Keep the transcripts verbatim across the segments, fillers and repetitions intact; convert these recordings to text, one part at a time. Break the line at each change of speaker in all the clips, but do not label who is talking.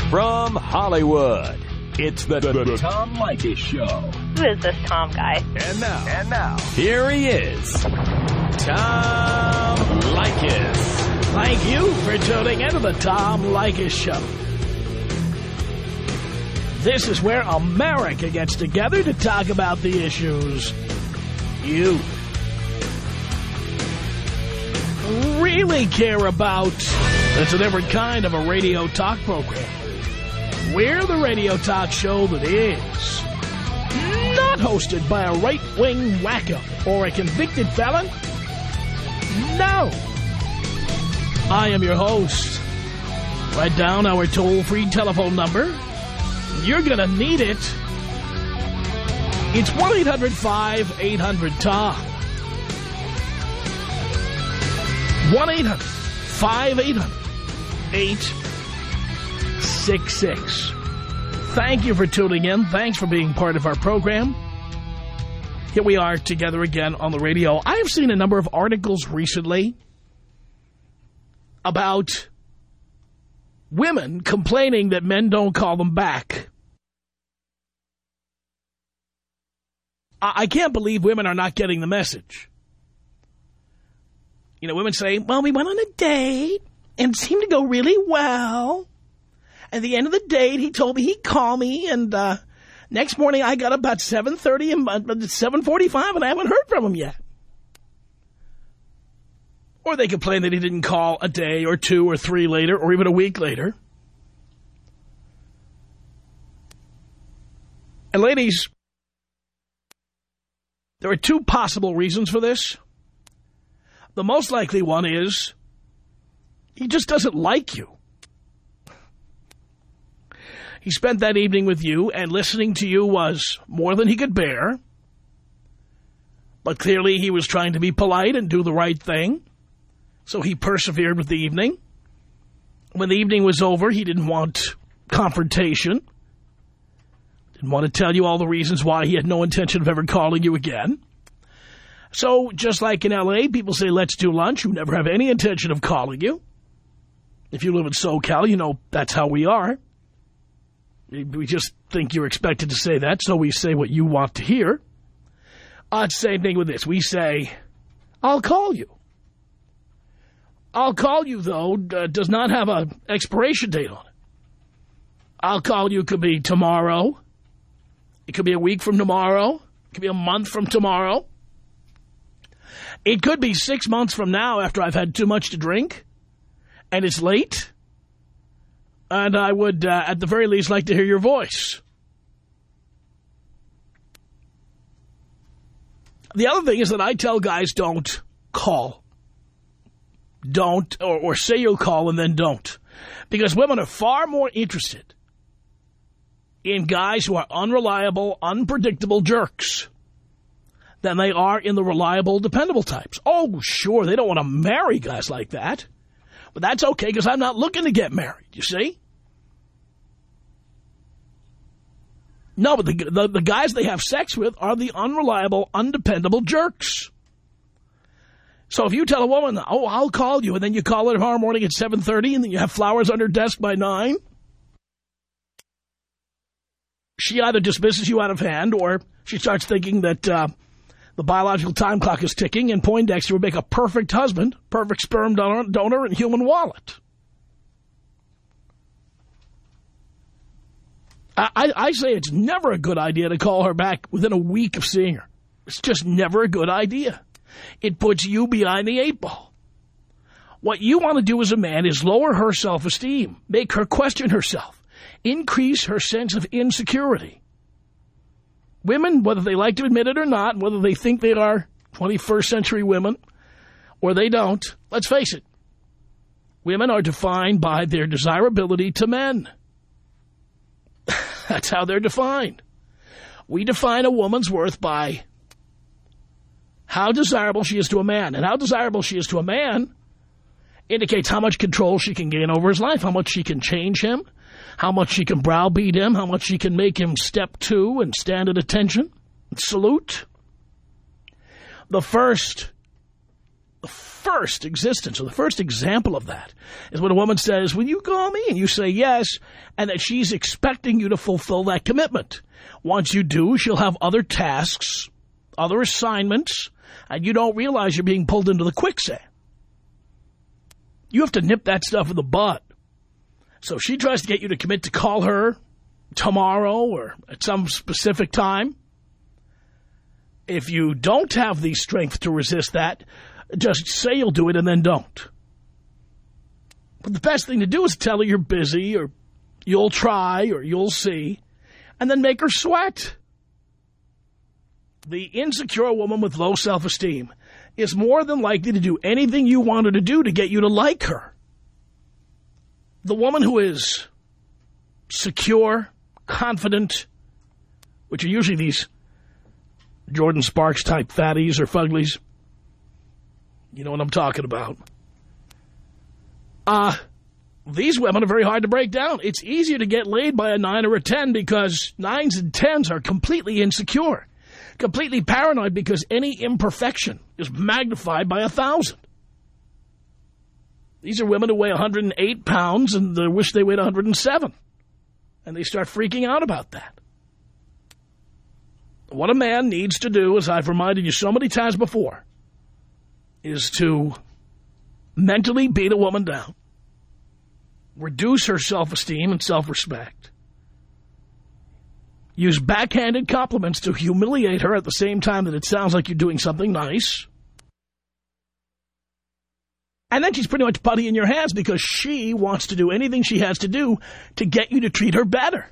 From Hollywood, it's the, the, the Tom Leykis Show.
Who is this Tom guy?
And now, and now, here he is, Tom Leykis.
Thank you for tuning into the Tom Leykis Show. This is where America gets together to talk about the issues you really care about. It's a different kind of a radio talk program. We're the radio talk show that is not hosted by a right-wing wacko or a convicted felon. No. I am your host. Write down our toll-free telephone number. You're going to need it. It's one eight hundred five eight hundred Tom. one eight hundred five eight hundred eight six six. Thank you for tuning in. Thanks for being part of our program. Here we are together again on the radio. I have seen a number of articles recently about women complaining that men don't call them back. I, I can't believe women are not getting the message. You know, women say, well, we went on a date and it seemed to go really well. At the end of the date, he told me he'd call me, and uh, next morning I got up about seven thirty and uh, seven forty-five, and I haven't heard from him yet. Or they complain that he didn't call a day or two or three later, or even a week later. And ladies, there are two possible reasons for this. The most likely one is he just doesn't like you. He spent that evening with you, and listening to you was more than he could bear. But clearly he was trying to be polite and do the right thing. So he persevered with the evening. When the evening was over, he didn't want confrontation. Didn't want to tell you all the reasons why he had no intention of ever calling you again. So just like in L A, people say, let's do lunch. You never have any intention of calling you. If you live in SoCal, you know that's how we are. We just think you're expected to say that, so we say what you want to hear. Uh, same thing with this. We say, I'll call you. I'll call you, though, uh, does not have an expiration date on it. I'll call you could be tomorrow. It could be a week from tomorrow. It could be a month from tomorrow. It could be six months from now after I've had too much to drink, and it's late. And I would, uh, at the very least, like to hear your voice. The other thing is that I tell guys don't call. Don't, or, or say you'll call and then don't. Because women are far more interested in guys who are unreliable, unpredictable jerks than they are in the reliable, dependable types. Oh, sure, they don't want to marry guys like that. But that's okay, because I'm not looking to get married, you see? No, but the, the, the guys they have sex with are the unreliable, undependable jerks. So if you tell a woman, oh, I'll call you, and then you call her tomorrow morning at seven thirty, and then you have flowers on her desk by nine, she either dismisses you out of hand, or she starts thinking that uh, the biological time clock is ticking, and Poindexter would make a perfect husband, perfect sperm donor, donor and human wallet. I, I say it's never a good idea to call her back within a week of seeing her. It's just never a good idea. It puts you behind the eight ball. What you want to do as a man is lower her self-esteem, make her question herself, increase her sense of insecurity. Women, whether they like to admit it or not, whether they think they are twenty-first century women or they don't, let's face it, women are defined by their desirability to men. That's how they're defined. We define a woman's worth by how desirable she is to a man. And how desirable she is to a man indicates how much control she can gain over his life, how much she can change him, how much she can browbeat him, how much she can make him step to and stand at attention and salute. The first The first existence, or the first example of that, is when a woman says, will you call me? And you say yes, and that she's expecting you to fulfill that commitment. Once you do, she'll have other tasks, other assignments, and you don't realize you're being pulled into the quicksand. You have to nip that stuff in the bud. So if she tries to get you to commit to call her tomorrow or at some specific time, if you don't have the strength to resist that, just say you'll do it and then don't. But the best thing to do is tell her you're busy, or you'll try, or you'll see, and then make her sweat. The insecure woman with low self-esteem is more than likely to do anything you want her to do to get you to like her. The woman who is secure, confident, which are usually these Jordan Sparks type fatties or fuglies. You know what I'm talking about. Uh, these women are very hard to break down. It's easier to get laid by a nine or a ten because nines and tens are completely insecure, completely paranoid because any imperfection is magnified by a thousand. These are women who weigh one hundred eight pounds and they wish they weighed one hundred seven. And they start freaking out about that. What a man needs to do, as I've reminded you so many times before, is to mentally beat a woman down, reduce her self-esteem and self-respect, use backhanded compliments to humiliate her at the same time that it sounds like you're doing something nice, and then she's pretty much putty in your hands because she wants to do anything she has to do to get you to treat her better.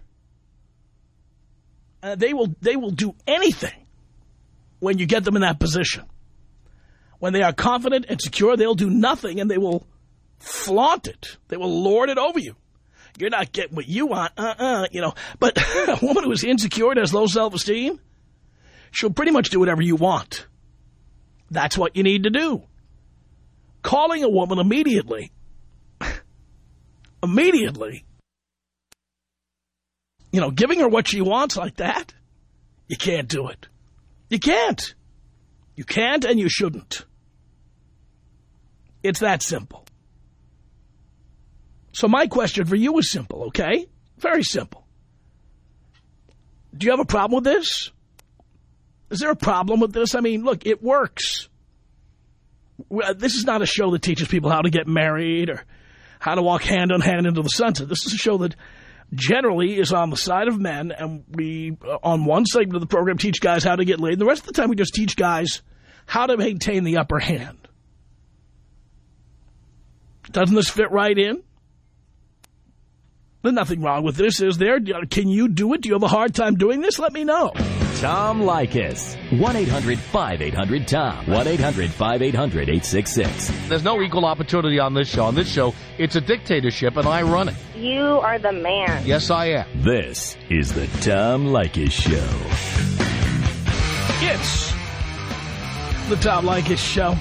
Uh, they will they will do anything when you get them in that position. When they are confident and secure, they'll do nothing, and they will flaunt it. They will lord it over you. You're not getting what you want, uh-uh, you know. But a woman who is insecure and has low self-esteem, she'll pretty much do whatever you want. That's what you need to do. Calling a woman immediately, immediately, you know, giving her what she wants like that, you can't do it. You can't. You can't and you shouldn't. It's that simple. So my question for you is simple, okay? Very simple. Do you have a problem with this? Is there a problem with this? I mean, look, it works. This is not a show that teaches people how to get married or how to walk hand in hand into the sunset. This is a show that generally is on the side of men, and we, on one segment of the program, teach guys how to get laid. The rest of the time, we just teach guys how to maintain the upper hand. Doesn't this fit right in? There's nothing wrong with this, is there? Can you do it? Do you have a hard time doing this? Let me know.
Tom Leykis. one eight hundred five eight hundred Tom. one eight hundred five eight hundred eight six six.
There's no equal opportunity on this show. On this show, it's a dictatorship, and I run it.
You are the man.
Yes, I am.
This is the Tom Leykis Show.
It's the Tom Leykis Show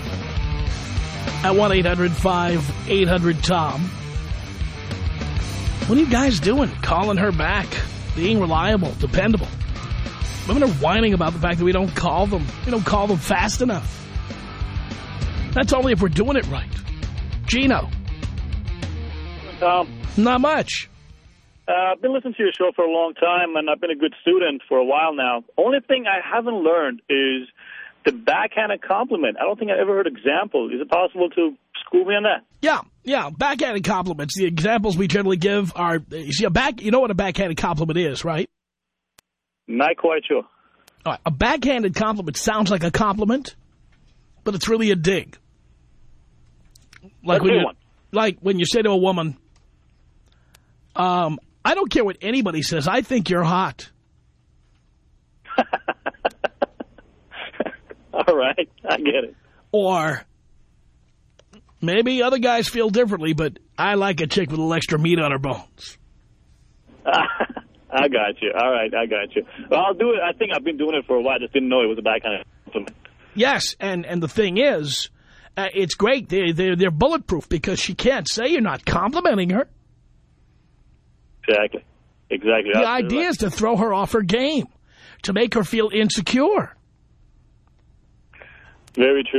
at one eight hundred five eight hundred Tom. What are you guys doing? Calling her back, being reliable, dependable. Women are whining about the fact that we don't call them. We don't call them fast enough. That's only if we're doing it right. Gino.
Tom.
Not much.
Uh, I've been listening to your show for a long time, and I've been a good student for a while now. Only thing I haven't learned is the backhanded compliment. I don't think I ever heard example. Is it possible to school me on that?
Yeah, yeah, backhanded compliments. The examples we generally give are, you see, a back. You know what a backhanded compliment is, right?
Not quite sure.
All right, a backhanded compliment sounds like a compliment, but it's really a dig. Like
Let's
when
do
you,
one.
like when you say to a woman, um, I don't care what anybody says, I think you're hot.
All right, I get it.
Or maybe other guys feel differently, but I like a chick with a little extra meat on her bones.
I got you. All right, I got you. Well, I'll do it. I think I've been doing it for a while. I just didn't know it was a backhand compliment.
Yes, and, and the thing is, uh, it's great. They, they're, they're bulletproof because she can't say you're not complimenting her.
Exactly. Exactly.
The
Absolutely
idea
right.
is to throw her off her game, to make her feel insecure.
Very true.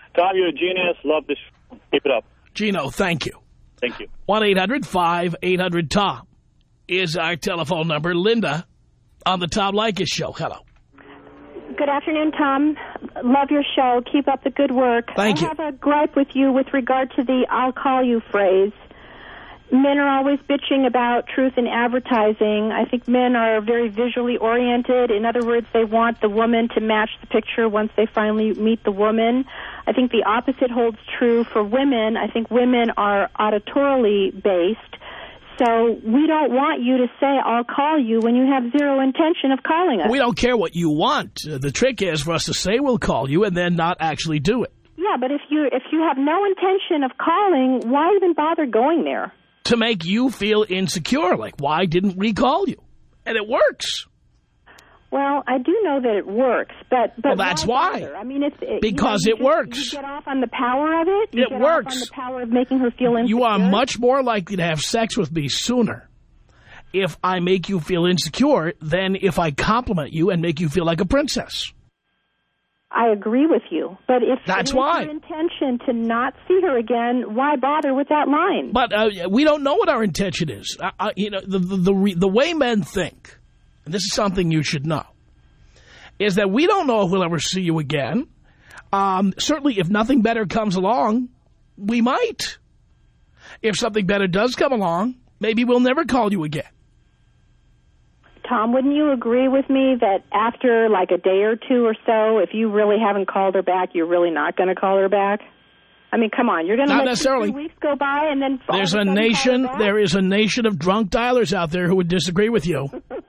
Tom, you're a genius. Love this show. Keep it up.
Gino, thank you.
Thank you.
one eight hundred five eight hundred Tom is our telephone number. Linda on the Tom Leykis Show. Hello.
Good afternoon, Tom. Love your show. Keep up the good work.
Thank
I
you.
have a gripe with you with regard to the I'll call you phrase. Men are always bitching about truth in advertising. I think men are very visually oriented. In other words, they want the woman to match the picture once they finally meet the woman. I think the opposite holds true for women. I think women are auditorily based. So we don't want you to say, I'll call you, when you have zero intention of calling us.
We don't care what you want. Uh, the trick is for us to say we'll call you and then not actually do it.
Yeah, but if you if you have no intention of calling, why even bother going there?
To make you feel insecure, like, why didn't we call you? And it works.
Well, I do know that it works, but, but
Well, that's why.
bother? I mean, it's it,
Because
you know,
it
you
works.
Just, you get off on the power of it. You
It
get
works.
Off on the power of making her feel insecure.
You are much more likely to have sex with me sooner if I make you feel insecure than if I compliment you and make you feel like a princess.
I agree with you, but if
That's
it is
why.
your intention to not see her again, why bother with that line?
But uh, we don't know what our intention is. Uh, uh, you know, the the the, re the way men think, and this is something you should know, is that we don't know if we'll ever see you again. Um, certainly, if nothing better comes along, we might. If something better does come along, maybe we'll never call you again.
Tom, wouldn't you agree with me that after like a day or two or so, if you really haven't called her back, you're really not going to call her back? I mean, come on, you're going to
Not
let
necessarily.
two weeks go by and then all
There's
of
a
a sudden
nation.
call her back?
There is a nation of drunk dialers out there who would disagree with you.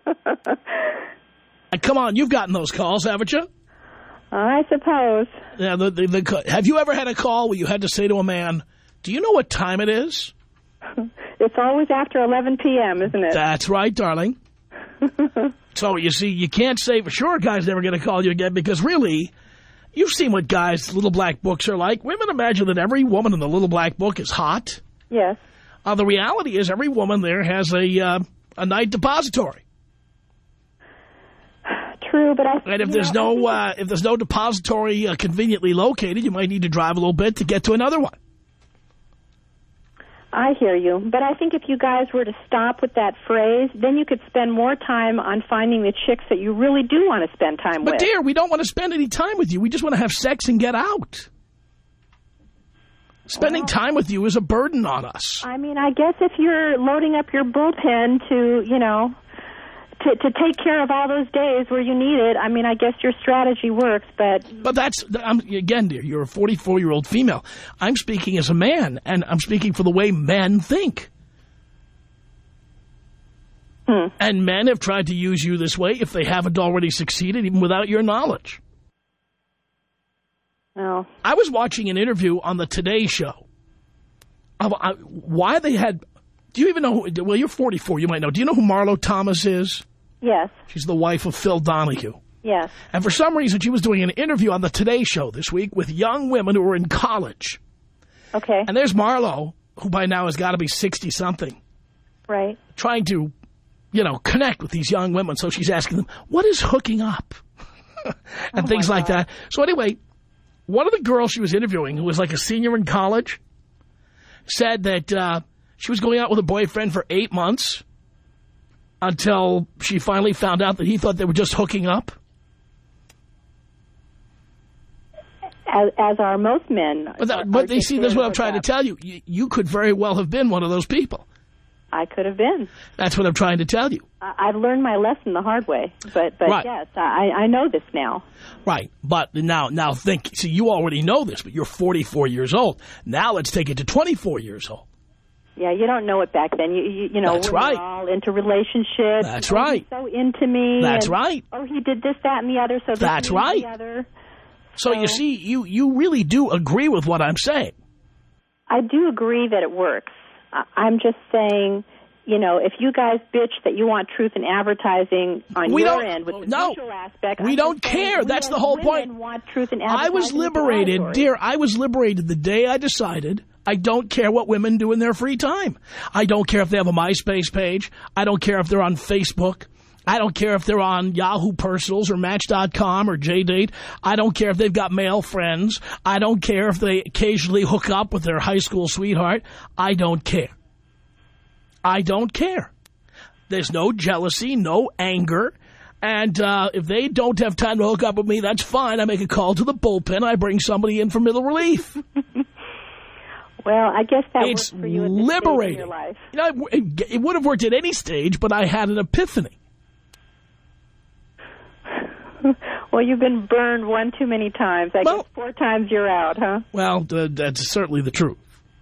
And come on, you've gotten those calls, haven't you?
I suppose.
Yeah. The, the, the, have you ever had a call where you had to say to a man, "Do you know what time it is?"
It's always after eleven p m, isn't it?
That's right, darling. So, you see, you can't say for sure a guy's never going to call you again because, really, you've seen what guys' little black books are like. Women imagine that every woman in the little black book is hot.
Yes.
Uh, the reality is every woman there has a uh, a night depository.
True, but I...
And if
you
there's
know,
no uh, if there's no depository uh, conveniently located, you might need to drive a little bit to get to another one.
I hear you, but I think if you guys were to stop with that phrase, then you could spend more time on finding the chicks that you really do want to spend time
But,
with.
dear, we don't want to spend any time with you. We just want to have sex and get out. Spending time with you is a burden on us.
I mean, I guess if you're loading up your bullpen to, you know, to, to take care of all those days where you need it, I mean, I guess your strategy works, but...
But that's, I'm, again, dear, you're a forty-four-year-old female. I'm speaking as a man, and I'm speaking for the way men think.
Hmm.
And men have tried to use you this way if they haven't already succeeded, even without your knowledge.
Well,
I was watching an interview on the Today Show of uh, why they had... Do you even know who... Well, you're forty-four, you might know. Do you know who Marlo Thomas is?
yes,
She's the wife of Phil Donahue.
yes.
And for some reason, she was doing an interview on the Today Show this week with young women who were in college.
Okay,
And there's Marlo, who by now has got to be sixty-something,
right.
trying to, you know, connect with these young women. So she's asking them, what is hooking up? and
Oh,
things
my
like
God.
that. So anyway, one of the girls she was interviewing, who was like a senior in college, said that uh, she was going out with a boyfriend for eight months until she finally found out that he thought they were just hooking up.
As, as are most men.
But, that,
are-
but
are
they see, this is what I'm
just
trying to
hooked
tell you. you. You could very well have been one of those people.
up. I could have been.
That's what I'm trying to tell you.
I, I've learned my lesson the hard way, but but
Right.
yes, I, I know this now.
Right. But now, now think, see, you already know this, but you're forty-four years old. Now let's take it to twenty-four years old.
Yeah, you don't know it back then. You you, you know,
That's
we
right.
were all into relationships.
That's
Oh,
right.
he's so into me.
That's
and,
right.
Oh, he did this, that, and the other. So this
That's
means
right.
The other.
So you
So-
see, you, you really do agree with what I'm saying.
I do agree that it works. I, I'm just saying, you know, if you guys bitch that you want truth in advertising on
We
your
don't-
end with the
no.
visual aspect,
We
I'm
don't
just saying
care.
we
That's
as
the whole
women
point.
Want truth in advertising
I was
with
liberated,
auditory.
dear, I was liberated the day I decided I don't care what women do in their free time. I don't care if they have a MySpace page. I don't care if they're on Facebook. I don't care if they're on Yahoo Personals or Match dot com or J-Date. I don't care if they've got male friends. I don't care if they occasionally hook up with their high school sweetheart. I don't care. I don't care. There's no jealousy, no anger. And uh, if they don't have time to hook up with me, that's fine. I make a call to the bullpen. I bring somebody in for middle relief.
Well, I guess that
it's
worked for you at this
liberating.
stage in your life.
You know, it, it would have worked at any stage, but I had an epiphany.
Well, you've been burned one too many times. I
well,
guess four times you're out, huh?
Well, uh, that's certainly the truth.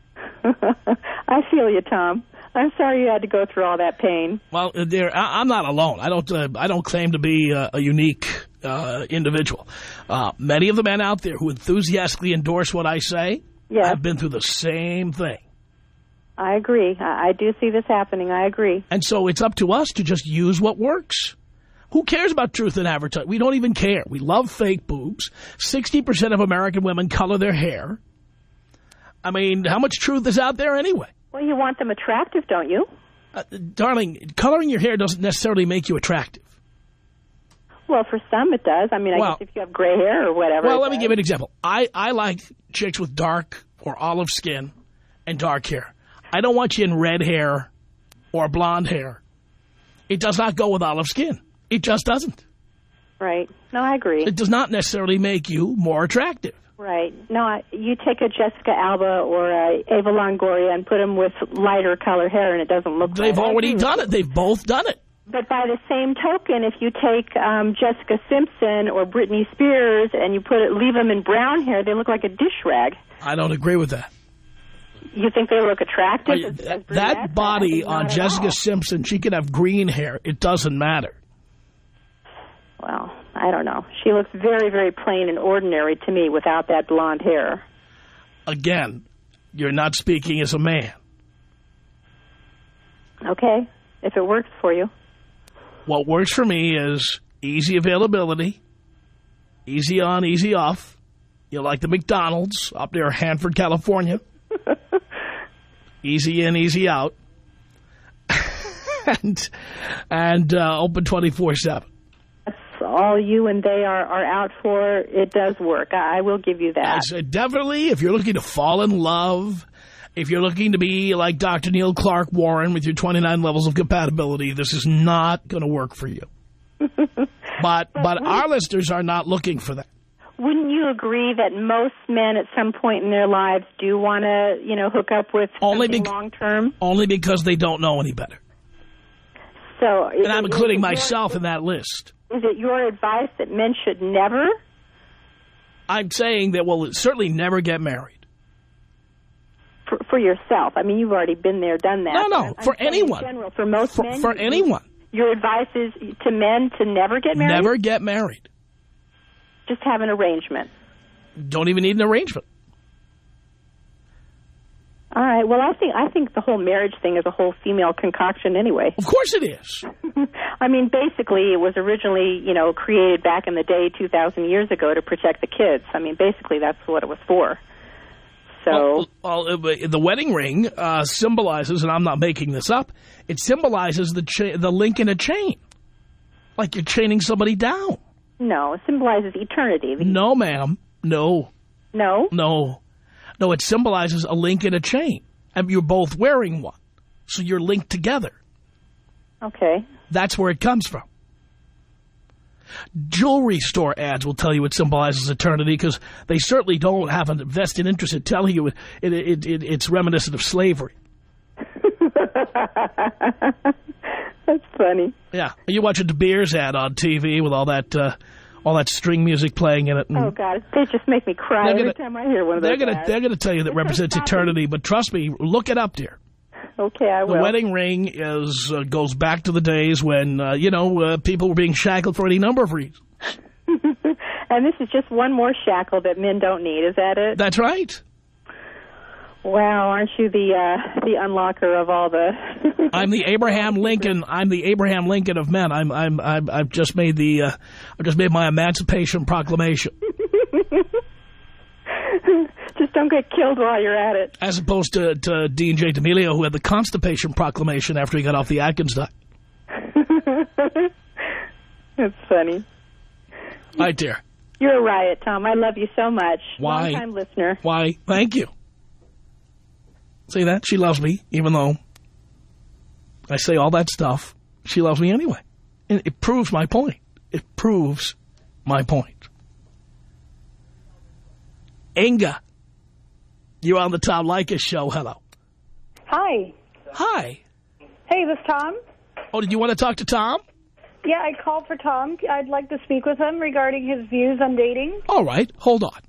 I feel you, Tom. I'm sorry you had to go through all that pain.
Well, there, I, I'm not alone. I don't. Uh, I don't claim to be uh, a unique uh, individual. Uh, many of the men out there who enthusiastically endorse what I say
yes.
have been through the same thing.
I agree. I, I do see this happening. I agree.
And so it's up to us to just use what works. Who cares about truth in advertising? We don't even care. We love fake boobs. sixty percent of American women color their hair. I mean, how much truth is out there anyway?
Well, you want them attractive, don't you?
Uh, darling, coloring your hair doesn't necessarily make you attractive.
Well, for some it does. I mean, I
well,
guess if you have gray hair or whatever.
Well, let
does.
me give you an example. I, I like chicks with dark or olive skin and dark hair. I don't want you in red hair or blonde hair. It does not go with olive skin. It just doesn't.
Right. No, I agree.
It does not necessarily make you more attractive.
Right. No, I, you take a Jessica Alba or a Ava Longoria and put them with lighter color hair and it doesn't look
They've
right.
already done it. They've both done it.
But by the same token, if you take um, Jessica Simpson or Britney Spears and you put it, leave them in brown hair, they look like a dish rag.
I don't agree with that.
You think they look attractive?
I,
as,
that
as
that body on Jessica
all.
Simpson, she could have green hair. It doesn't matter.
Well, I don't know. She looks very, very plain and ordinary to me without that blonde hair.
Again, you're not speaking as a man.
Okay, if it works for you.
What works for me is easy availability, easy on, easy off. You like the McDonald's up near Hanford, California. Easy in, easy out. and and uh, open twenty-four seven.
All you and they are, are out for, it does work. I, I will give you that.
I said definitely, if you're looking to fall in love, if you're looking to be like Doctor Neil Clark Warren with your twenty-nine levels of compatibility, this is not going to work for you. but but, but our listeners are not looking for that.
Wouldn't you agree that most men at some point in their lives do want to, you know, hook up with
only
something
be
long-term?
Only because they don't know any better.
So,
and I'm
it,
including
it,
myself in that list.
Is it your advice that men should never?
I'm saying that, well, certainly never get married.
For, for yourself. I mean, you've already been there, done that.
No, no,
I'm,
for
I'm
anyone.
In general, for most
for,
men.
For anyone.
Your advice is to men to never get married?
Never get married.
Just have an arrangement.
Don't even need an arrangement.
All right. Well, I think I think the whole marriage thing is a whole female concoction anyway.
Of course it is.
I mean, basically, it was originally, you know, created back in the day two thousand years ago to protect the kids. I mean, basically, that's what it was for. So,
well, well the wedding ring uh, symbolizes, and I'm not making this up, it symbolizes the cha the link in a chain. Like you're chaining somebody down.
No, it symbolizes eternity.
No, ma'am. No.
No?
No. No, it symbolizes a link in a chain. And you're both wearing one. So you're linked together.
Okay.
That's where it comes from. Jewelry store ads will tell you it symbolizes eternity because they certainly don't have a vested interest in telling you it, it, it, it, it's reminiscent of slavery.
That's funny.
Yeah. You watch a De Beers ad on T V with all that uh, all that string music playing in it.
Oh, God. They just make me cry
gonna,
every time I hear one of those
they're gonna,
ads.
They're going to tell you that represents eternity, but trust me, look it up, dear.
Okay, I will.
The wedding ring is uh, goes back to the days when, uh, you know, uh, people were being shackled for any number of reasons.
And this is just one more shackle that men don't need, is that it?
That's right.
Wow, aren't you the uh, the unlocker of all the...
I'm the Abraham Lincoln. I'm the Abraham Lincoln of men. I'm I'm, I'm I've just made the uh, I've just made my Emancipation Proclamation.
Just don't get killed while you're at it.
As opposed to, to Dean J. D'Amelio, who had the Constipation Proclamation after he got off the Atkins diet.
That's funny.
All right, dear.
You're a riot, Tom. I love you so much.
Why?
Long-time listener.
Why? Thank you. See that? She loves me, even though I say all that stuff. She loves me anyway. And it proves my point. It proves my point. Inga, you're on the Tom Leykis show. Hello.
Hi.
Hi.
Hey, this is Tom?
Oh, did you want to talk to Tom?
Yeah, I called for Tom. I'd like to speak with him regarding his views on dating.
All right. Hold on.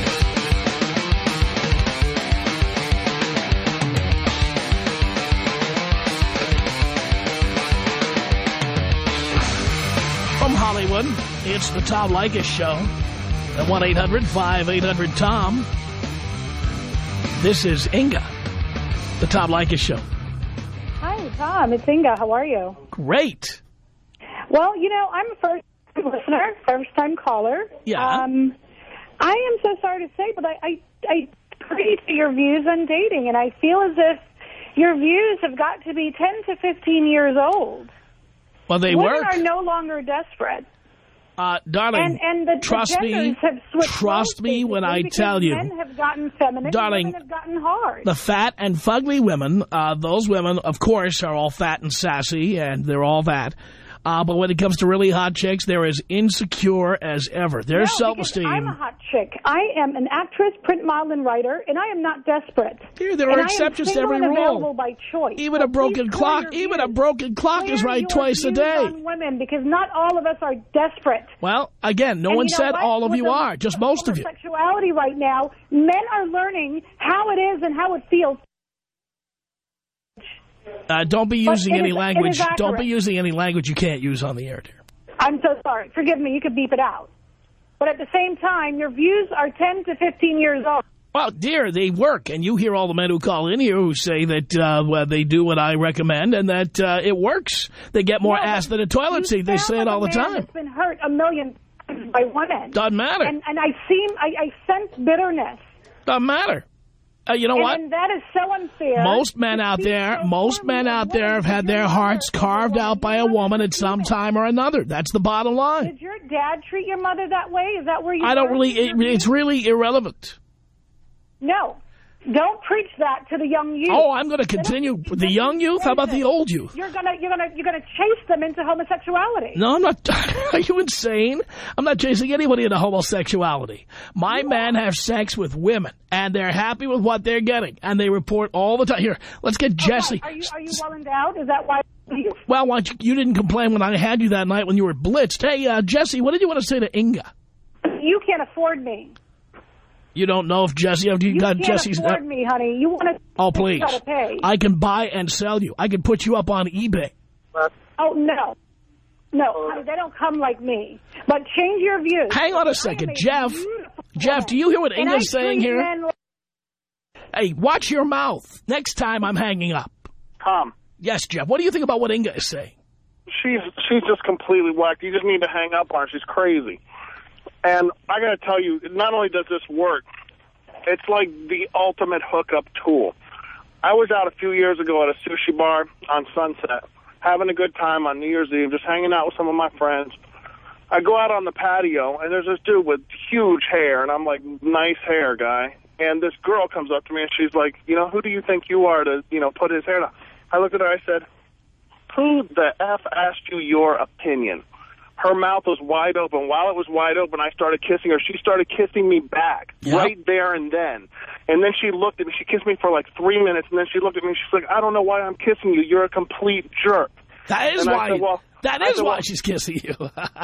From Hollywood, it's the Tom Leykis Show at one eight hundred five eight hundred Tom. This is Inga, the Tom Leykis Show.
Hi, Tom. It's Inga. How are you?
Great.
Well, you know, I'm a first-time listener, first-time caller.
Yeah.
Um, I am so sorry to say, but I, I, I agree to your views on dating, and I feel as if your views have got to be ten to fifteen years old.
Well, they
Women
work.
are no longer desperate.
Uh, darling,
And, and the,
trust
the
me,
genders have switched
trust
roles,
me when I
basically,
tell you,
men have gotten feminine,
darling,
and women have gotten hard.
the fat and fugly women, uh, those women, of course, are all fat and sassy, and they're all that. Uh, but when it comes to really hot chicks, they're as insecure as ever. Their
no,
self-esteem.
I'm a hot chick. I am an actress, print model, and writer, and I am not desperate.
Here, there
and
are exceptions to every
rule.
rule.
By choice.
Even
so
a broken clock, even a broken clock is right twice a day.
On women, because not all of us are desperate.
Well, again, no
and
one
you know
said
what?
all of
With
you
the,
are, just most of you.
Sexuality right now, men are learning how it is and how it feels.
Uh, don't be using any
is,
language. Don't be using any language you can't use on the air, dear.
I'm so sorry. Forgive me. You could beep it out. But at the same time, your views are ten to fifteen years old.
Well, dear, they work. And you hear all the men who call in here who say that uh, well, they do what I recommend and that uh, it works. They get more
no,
ass than a toilet seat. They say it all the time.
It's been hurt a million times by women.
Doesn't matter.
And, and I seem, I, I sense bitterness.
Doesn't matter. Uh, you know
and,
what?
And that is so unfair.
Most men out there, most men out there have had their hearts carved out by a woman at some time or another. That's the bottom line.
Did your dad treat your mother that way? Is that where you?
I don't really. It, it's really irrelevant.
No, don't preach that to the young youth.
Oh, I'm going to continue. The young youth? How about the old youth?
You're gonna, you're gonna, you're gonna chase them into homosexuality.
No, I'm not. Are you insane? I'm not chasing anybody into homosexuality. My
you
men
are.
have sex with women, and they're happy with what they're getting, and they report all the time. Here, let's get Jesse.
Are you, are you well endowed? Is that why? You...
Well, why don't you, you didn't complain when I had you that night when you were blitzed. Hey, uh, Jesse, what did you want to say to Inga?
You can't afford me.
You don't know if Jesse, if you,
You
got
can't
Jesse's.
afford me, honey. You want to?
Oh, please.
Gotta pay.
I can buy and sell you. I can put you up on eBay.
Oh no, no, honey, they don't come like me. But change your views.
Hang on a
I
second,
am a
Jeff.
beautiful
Jeff,
woman.
do you hear what
And
Inga's
I
saying
treat
here?
men like-
Hey, watch your mouth. Next time I'm hanging up.
Tom,
Yes, Jeff. What do you think about what Inga is saying?
she's she's just completely whacked. You just need to hang up on her. She's crazy. And I got to tell you, not only does this work, it's like the ultimate hookup tool. I was out a few years ago at a sushi bar on Sunset, having a good time on New Year's Eve, just hanging out with some of my friends. I go out on the patio, and there's this dude with huge hair, and I'm like, nice hair, guy. And this girl comes up to me, and she's like, you know, who do you think you are to, you know, put his hair down? I looked at her, I said, who the F asked you your opinion? Her mouth was wide open. While it was wide open, I started kissing her. She started kissing me back
Yep.
right there and then. And then she looked at me. She kissed me for like three minutes, and then she looked at me, and she's like, I don't know why I'm kissing you. You're a complete jerk.
That is
And I
why.
said, well,
that
I
is
said,
why
well,
she's kissing you.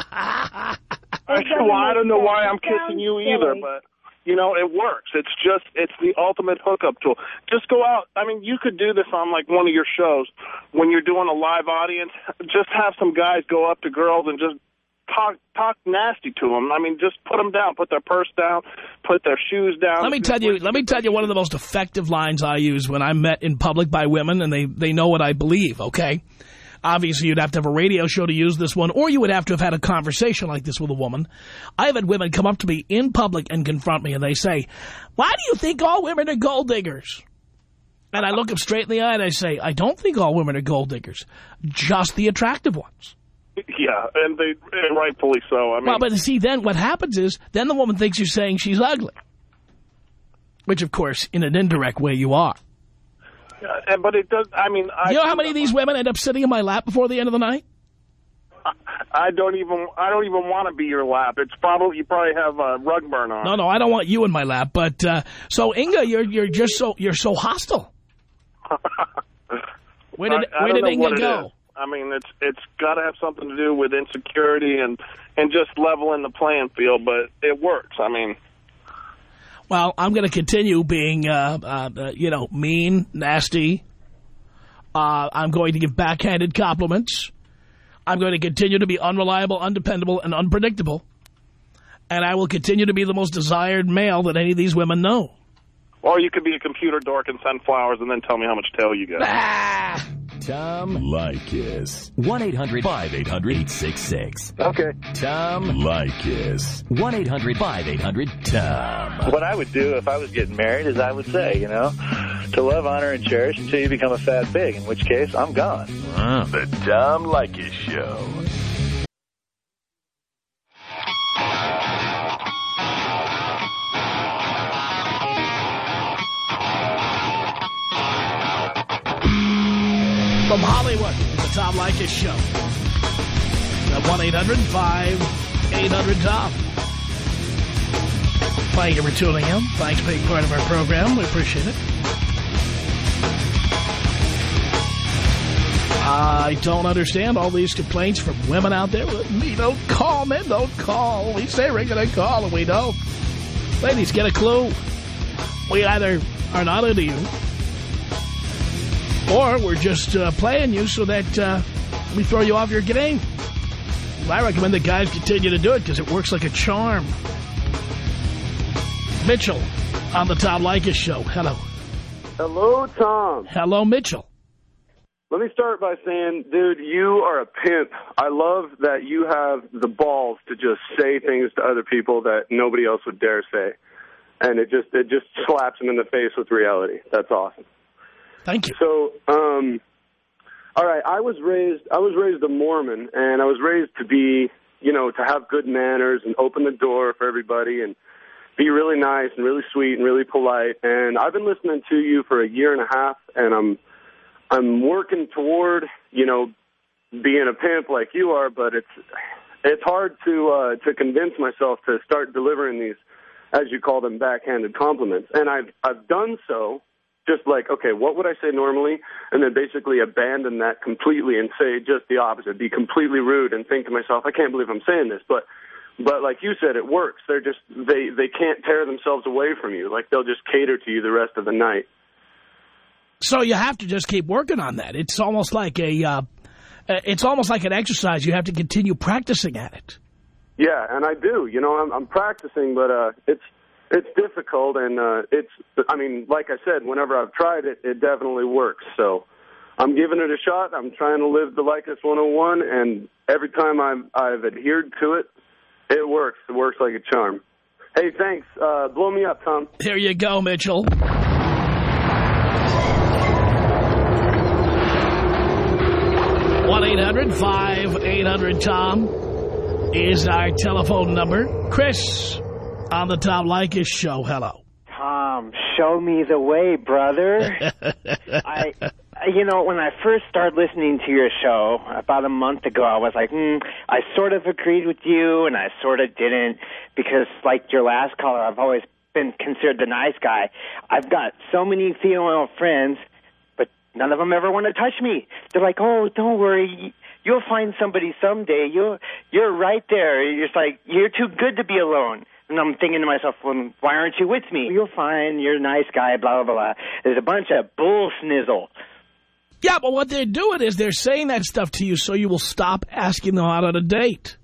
I said, well, I don't know why I'm kissing you either, but, you know, it works. It's just, it's the ultimate hookup tool. Just go out. I mean, you could do this on, like, one of your shows when you're doing a live audience. Just have some guys go up to girls and just talk talk nasty to them. I mean, just put them down, put their purse down, put their shoes down.
Let me tell you, let me tell you one of the most effective lines I use when I'm met in public by women, and they, they know what I believe, okay? Obviously, you'd have to have a radio show to use this one, or you would have to have had a conversation like this with a woman. I've had women come up to me in public and confront me, and they say, why do you think all women are gold diggers? And I look them straight in the eye, and I say, I don't think all women are gold diggers, just the attractive ones.
Yeah, and they and rightfully so. I mean,
well, but see, then what happens is, then the woman thinks you're saying she's ugly. Which, of course, in an indirect way, you are.
Yeah, but it does, I mean... I,
you know how many of these women end up sitting in my lap before the end of the night?
I, I don't even I don't even want to be your lap. It's probably, you probably have a rug burn on.
No, no, I don't want you in my lap. But, uh, so, Inga, you're you're just so, you're so hostile. Where did,
I, I
where did Inga go?
Is. I mean, it's it's got to have something to do with insecurity and, and just leveling the playing field, but it works. I mean...
Well, I'm going to continue being, uh, uh, you know, mean, nasty. Uh, I'm going to give backhanded compliments. I'm going to continue to be unreliable, undependable, and unpredictable. And I will continue to be the most desired male that any of these women know.
Or you could be a computer dork and send flowers and then tell me how much tail you get.
Ah!
Tom Leykis. one eight hundred five eight hundred eight six six.
Okay.
Tom Leykis. one eight hundred five eight hundred Tom.
What I would do if I was getting married is I would say, you know, to love, honor, and cherish until you become a fat pig, in which case I'm gone.
Mm. The Tom Leykis Show.
From Hollywood, the Tom Leykis Show. At one eight hundred five eight hundred Tom. Thank you for tuning in. Thanks for being part of our program. We appreciate it. I don't understand all these complaints from women out there. We don't call, men don't call. We say we're going to call, and we don't. Ladies, get a clue. We either are not into you, or we're just uh, playing you so that uh, we throw you off your game. I recommend that guys continue to do it because it works like a charm. Mitchell on the Tom Leykis Show. Hello.
Hello, Tom.
Hello, Mitchell.
Let me start by saying, dude, you are a pimp. I love that you have the balls to just say things to other people that nobody else would dare say. And it just it just slaps them in the face with reality. That's awesome.
Thank you.
So, um, all right, I was raised I was raised a Mormon, and I was raised to be, you know, to have good manners and open the door for everybody and be really nice and really sweet and really polite. And I've been listening to you for a year and a half, and I'm I'm working toward, you know, being a pimp like you are, but it's it's hard to uh, to convince myself to start delivering these, as you call them, backhanded compliments. And I've I've done so. Just like, okay, what would I say normally? And then basically abandon that completely and say just the opposite, be completely rude and think to myself, I can't believe I'm saying this. But but like you said, it works. They're just, they, they can't tear themselves away from you. Like they'll just cater to you the rest of the night.
So you have to just keep working on that. It's almost like a, uh, it's almost like an exercise. You have to continue practicing at it.
Yeah, and I do. You know, I'm, I'm practicing, but uh, it's, It's difficult, and uh, it's, I mean, like I said, whenever I've tried it, it definitely works. So I'm giving it a shot. I'm trying to live the Leykis one oh one, and every time I've, I've adhered to it, it works. It works like a charm. Hey, thanks. Uh, blow me up, Tom.
Here you go, Mitchell. one eight hundred five eight hundred Tom is our telephone number. Chris on the Tom Leykis Show. Hello.
Tom, show me the way, brother. I, you know, when I first started listening to your show about a month ago, I was like, hmm, I sort of agreed with you, and I sort of didn't, because like your last caller, I've always been considered the nice guy. I've got so many female friends, but none of them ever want to touch me. They're like, oh, don't worry, you'll find somebody someday. You're, you're right there. You're just like, you're too good to be alone. And I'm thinking to myself, well, why aren't you with me? You'll find you're a nice guy, blah, blah, blah. There's a bunch of bull snizzle.
Yeah, but what they're doing is they're saying that stuff to you so you will stop asking them out on a date.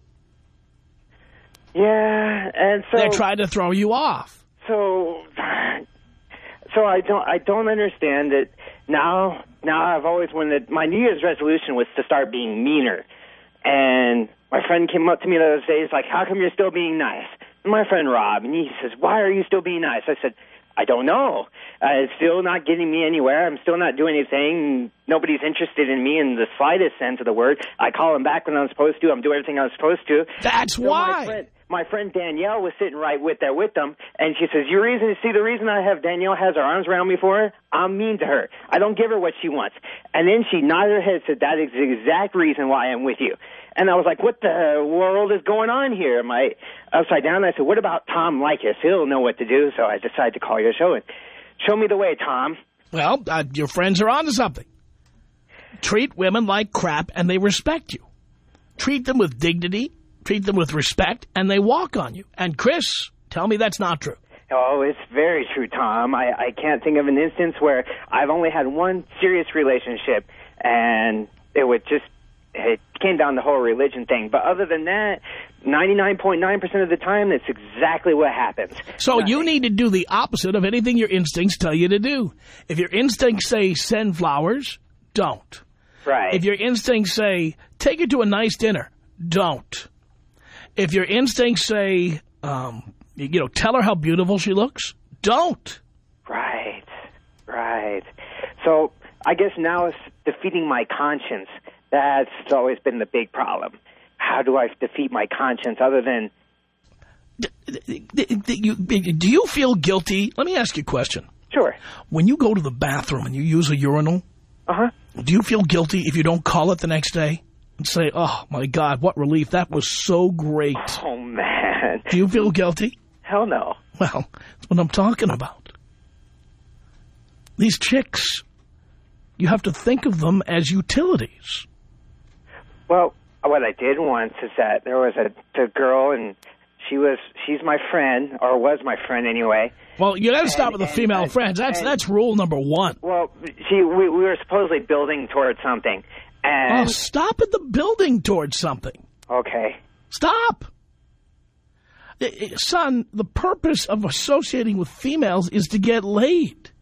Yeah, and so...
They're trying to throw you off.
So, so I don't I don't understand it. Now, now I've always wanted... My New Year's resolution was to start being meaner. And my friend came up to me the other day. He's like, how come you're still being nice? My friend Rob, and he says, why are you still being nice? I said, I don't know. Uh, it's still not getting me anywhere. I'm still not doing anything. Nobody's interested in me in the slightest sense of the word. I call them back when I'm supposed to. I'm doing everything I'm supposed to.
That's
so
why.
My friend, my friend Danielle was sitting right with there with them, and she says, "You reason see the reason I have Danielle has her arms around me for her? I'm mean to her. I don't give her what she wants." And then she nodded her head and said, "That is the exact reason why I'm with you." And I was like, "What the world is going on here?" Am I upside down? And I said, "What about Tom Leykis? He'll know what to do." So I decided to call your show and show me the way, Tom.
Well, uh, your friends are onto something. Treat women like crap, and they respect you. Treat them with dignity, treat them with respect, and they walk on you. And Chris, tell me that's not true.
Oh, it's very true, Tom. I, I can't think of an instance where I've only had one serious relationship, and it would just, it came down to the whole religion thing. But other than that, ninety-nine point nine percent of the time, that's exactly what happens.
So
Nothing.
you need to do the opposite of anything your instincts tell you to do. If your instincts say send flowers, don't.
Right.
If your instincts say take her to a nice dinner, don't. If your instincts say, um, you know, tell her how beautiful she looks, don't.
Right, right. So I guess now it's defeating my conscience. That's always been the big problem. How do I defeat my conscience other than...
Do you feel guilty? Let me ask you a question.
Sure.
When you go to the bathroom and you use a urinal,
uh-huh.
do you feel guilty if you don't call it the next day and say, oh, my God, what relief. That was so great.
Oh, man.
Do you feel guilty?
Hell no.
Well, that's what I'm talking about. These chicks, you have to think of them as utilities.
Well, what I did once is that there was a, a girl, and she was, she's my friend, or was my friend anyway.
Well, you got to stop with the
and,
female
and,
friends. That's
and,
that's rule number one.
Well, she, we, we were supposedly building towards something. And
oh, stop at the building towards something.
Okay.
Stop. Son, the purpose of associating with females is to get laid.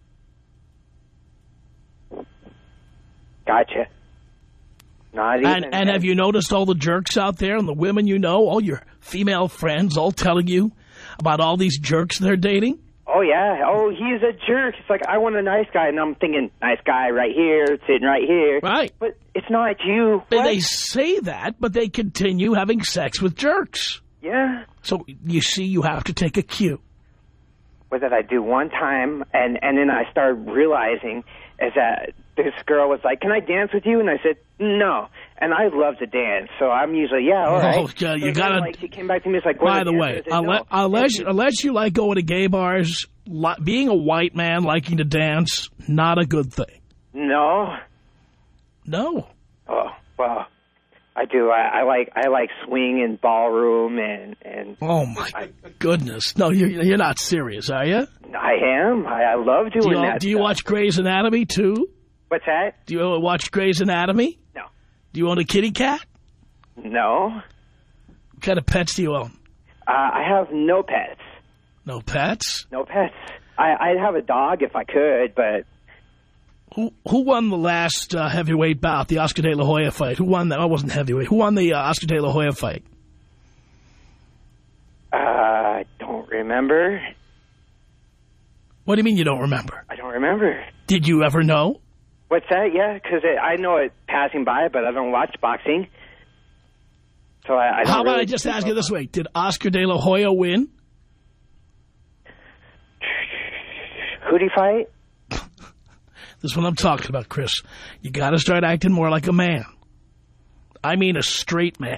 Gotcha. Not even.
And, and have you noticed all the jerks out there and the women you know, all your female friends all telling you about all these jerks they're dating?
Oh, yeah. Oh, he's a jerk. It's like, I want a nice guy. And I'm thinking, nice guy right here, sitting right here.
Right.
But it's not you.
They,
What?
they say that, but they continue having sex with jerks.
Yeah.
So, you see, you have to take a cue.
What did I do one time? And, and then I started realizing is that this girl was like, can I dance with you? And I said, no. And I love to dance, so I'm usually, yeah, all right.
Oh, yeah, you
so
gotta.
Like, she came back to me, it's like,
by the way,
said,
unless,
no.
unless, unless you like going to gay bars, li being a white man liking to dance, not a good thing.
No.
No.
Oh, well, I do. I, I like I like swing and ballroom and and.
Oh my
I,
goodness! No, you're you're not serious, are you?
I am. I, I love doing
do you,
that.
Do you
stuff.
watch Grey's Anatomy too?
What's that?
Do you watch Grey's Anatomy?
No.
Do you own a kitty cat?
No.
What kind of pets do you own?
Uh, I have no pets.
No pets?
No pets. I, I'd have a dog if I could, but.
Who who won the last uh, heavyweight bout, the Oscar De La Hoya fight? Who won that? Oh, it wasn't heavyweight. Who won the uh, Oscar De La Hoya fight?
Uh, I don't remember.
What do you mean you don't remember?
I don't remember.
Did you ever know?
What's that? Yeah, because I know it passing by, but I don't watch boxing. So I, I don't
How about
really
I just ask you this way? Did Oscar De La Hoya win?
Who'd he fight?
This is what I'm talking about, Chris. You got to start acting more like a man. I mean a straight man.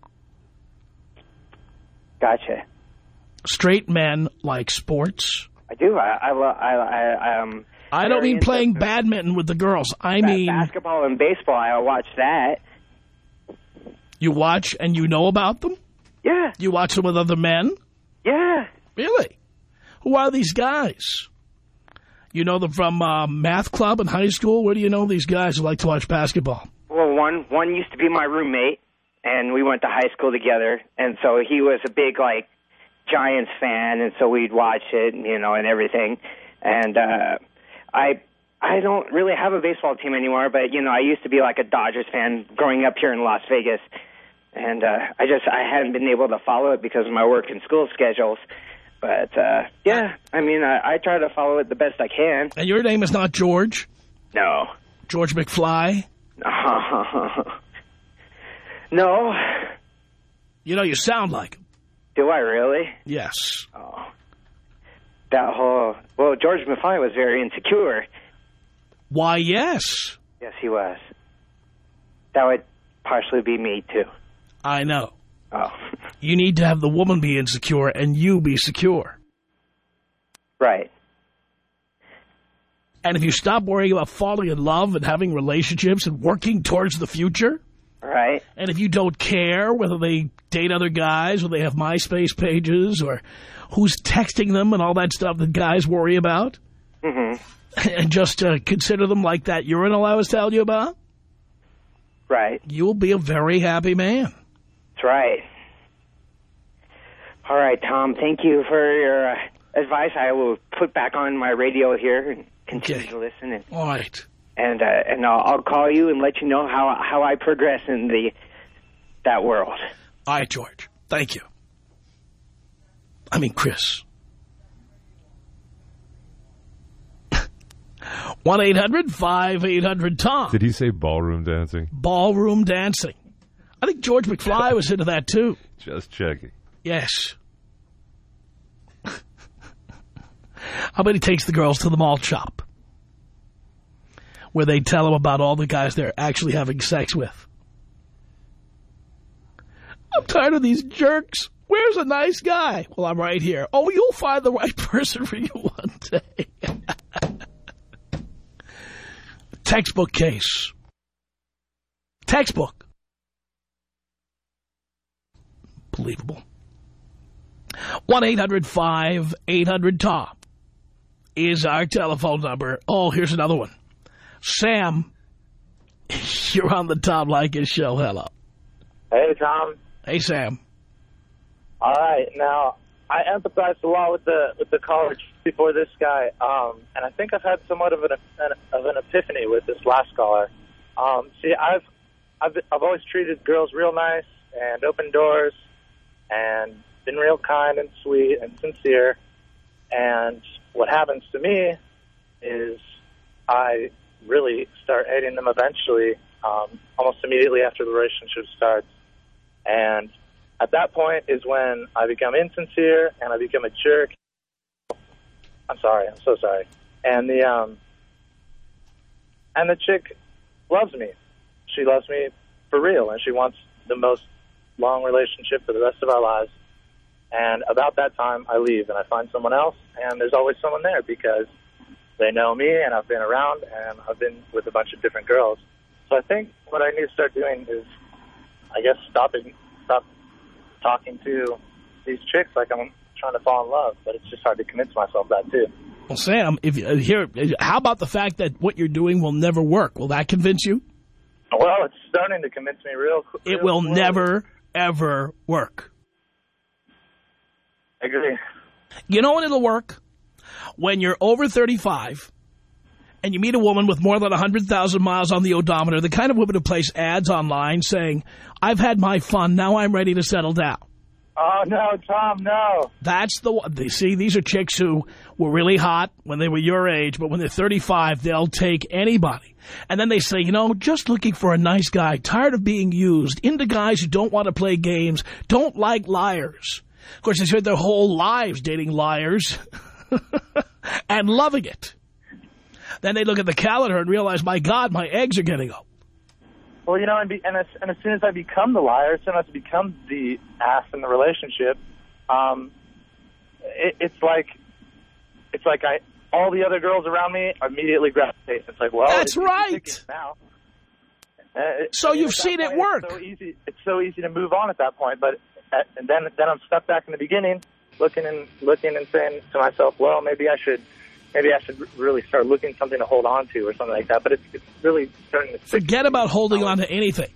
Gotcha.
Straight men like sports.
I do. I I I, I um.
I don't mean playing badminton with the girls. I mean
basketball and baseball. I watch that.
You watch and you know about them?
Yeah.
You watch them with other men?
Yeah.
Really? Who are these guys? You know them from uh, math club in high school? Where do you know these guys who like to watch basketball?
Well, one one used to be my roommate, and we went to high school together, and so he was a big, like, Giants fan, and so we'd watch it, you know, and everything. And uh, I I don't really have a baseball team anymore, but, you know, I used to be, like, a Dodgers fan growing up here in Las Vegas. And uh, I just I hadn't been able to follow it because of my work and school schedules. But, uh, yeah, I mean, I, I try to follow it the best I can.
And your name is not George?
No.
George McFly?
No.
You know, you sound like him.
Do I really?
Yes.
Oh. That whole... Well, George McFly was very insecure.
Why, yes.
Yes, he was. That would partially be me, too.
I know.
Oh.
You need to have the woman be insecure and you be secure.
Right.
And if you stop worrying about falling in love and having relationships and working towards the future...
Right.
And if you don't care whether they date other guys or they have MySpace pages or who's texting them and all that stuff that guys worry about,
mm-hmm.
and just uh, consider them like that urinal I was telling you about,
right,
you'll be a very happy man.
That's right. All right, Tom, thank you for your uh, advice. I will put back on my radio here and continue
okay.
to listen. And
all right.
And uh, and I'll, I'll call you and let you know how how I progress in the that world.
All right, George. Thank you. I mean, Chris. one eight hundred five eight hundred Tom.
Did he say ballroom dancing?
Ballroom dancing. I think George McFly was into that, too.
Just checking.
Yes. How about he takes the girls to the malt shop, where they tell them about all the guys they're actually having sex with. I'm tired of these jerks. Where's a nice guy? Well, I'm right here. Oh, you'll find the right person for you one day. Textbook case. Textbook. Believable. one eight hundred five eight hundred Tom is our telephone number. Oh, here's another one. Sam, you're on the Tom Leykis show. Hello.
Hey, Tom.
Hey, Sam.
All right. Now, I empathized a lot with the with the caller before this guy, um, and I think I've had somewhat of an, an of an epiphany with this last caller. Um, see, I've I've I've always treated girls real nice and open doors, and been real kind and sweet and sincere. And what happens to me is I really start hating them eventually, um, almost immediately after the relationship starts. And at that point is when I become insincere and I become a jerk. I'm sorry. I'm so sorry. And the um, and the chick loves me. She loves me for real, and she wants the most long relationship for the rest of our lives. And about that time, I leave and I find someone else, and there's always someone there because they know me and I've been around and I've been with a bunch of different girls. So I think what I need to start doing is, I guess, stopping, stop talking to these chicks like I'm trying to fall in love, but it's just hard to convince myself that too.
Well, Sam, if uh, here, how about the fact that what you're doing will never work? Will that convince you?
Well, it's starting to convince me real quick.
It will slowly. Never, ever work.
I agree.
You know when it'll work? When you're over thirty-five and you meet a woman with more than one hundred thousand miles on the odometer, the kind of woman who place ads online saying, I've had my fun, now I'm ready to settle down.
Oh, no, Tom, no.
That's the one. They, see, these are chicks who were really hot when they were your age, but when they're thirty-five, they'll take anybody. And then they say, you know, just looking for a nice guy, tired of being used, into guys who don't want to play games, don't like liars. Of course, they spent their whole lives dating liars and loving it. Then they look at the calendar and realize, my God, my eggs are getting old.
Well, you know, and, be, and, as, and as soon as I become the liar, as soon as I become the ass in the relationship, um, it, it's like it's like I all the other girls around me immediately gravitate. It's like, well,
that's
it's
right.
Now, uh, it,
so you've seen
point,
it work.
It's so easy. It's so easy to move on at that point, but at, and then then I'm stuck back in the beginning, looking and looking and saying to myself, well, maybe I should. Maybe I should really start looking something to hold on to or something like that. But it's, it's really starting to...
Forget about holding on to anything.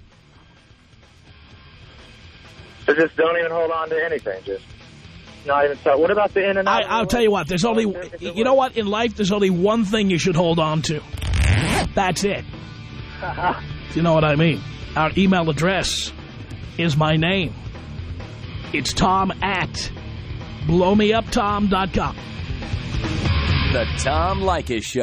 So just don't even hold on to anything. Just not even start. What about the in and out?
I, I'll tell you what. There's only... You know what? In life, there's only one thing you should hold on to. That's it. You know what I mean? Our email address is my name. It's Tom at blow me up tom dot com.
The Tom Leykis Show.